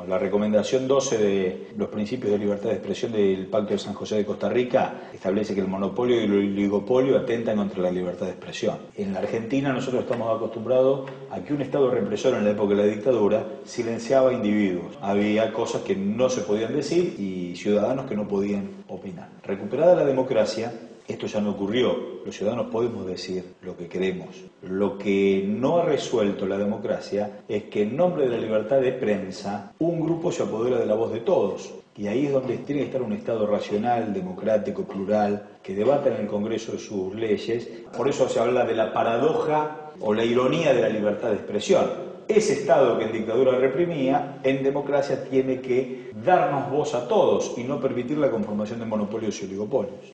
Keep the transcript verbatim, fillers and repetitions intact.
Bueno, la recomendación doce de los principios de libertad de expresión del Pacto de San José de Costa Rica establece que el monopolio y el oligopolio atentan contra la libertad de expresión. En la Argentina nosotros estamos acostumbrados a que un Estado represor en la época de la dictadura silenciaba a individuos. Había cosas que no se podían decir y ciudadanos que no podían opinar. Recuperada la democracia, esto ya no ocurrió. Los ciudadanos podemos decir lo que queremos. Lo que no ha resuelto la democracia es que en nombre de la libertad de prensa, un grupo se apodera de la voz de todos. Y ahí es donde tiene que estar un Estado racional, democrático, plural, que debata en el Congreso sus leyes. Por eso se habla de la paradoja o la ironía de la libertad de expresión. Ese Estado que en dictadura reprimía, en democracia tiene que darnos voz a todos y no permitir la conformación de monopolios y oligopolios.